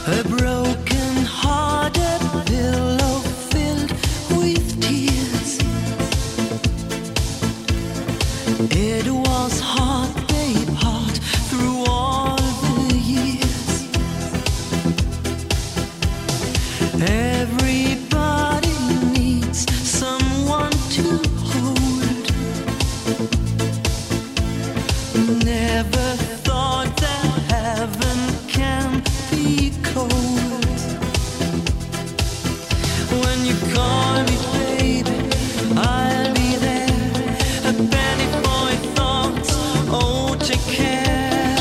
A broken hearted pillow filled with tears. It was hard, babe, hard through all the years. Everybody needs someone to hold. Never thought that heaven can be cold. When you call me baby, I'll be there. A penny for your thoughts, oh take care.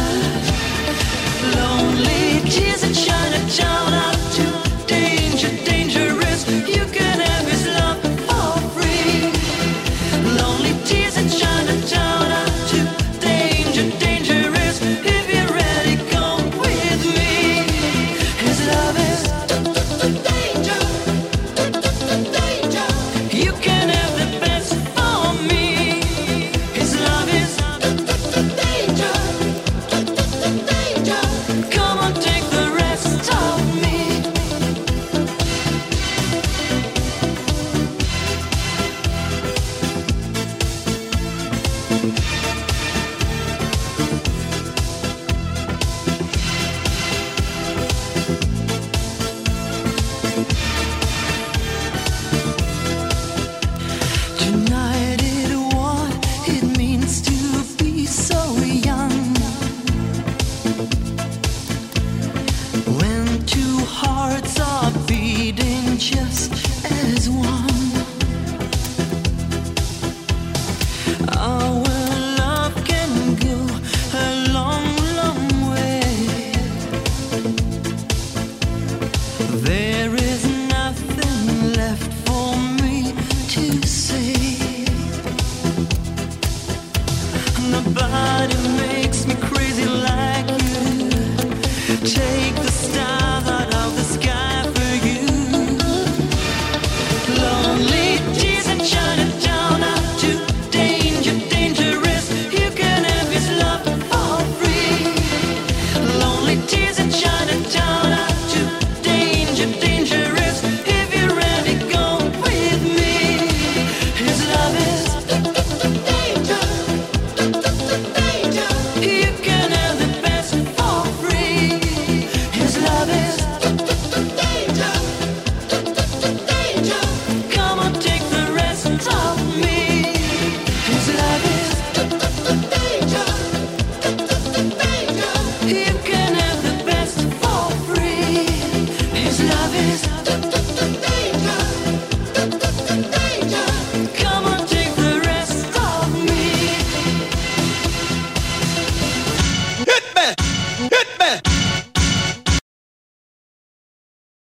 Lonely tears and shine a child out to danger, dangerous. You can have his love for free. Lonely tears and shine a child out to danger, dangerous. If you're ready, go with me. His love is danger, danger. You can have the best for me. His love is danger, danger. Come on, take the rest of me. Tonight is what it means to be so young. When two hearts are beating just as one. Our love can go a long, long way. There is nothing left for me to say. Nobody makes me crazy like you. Take the stars.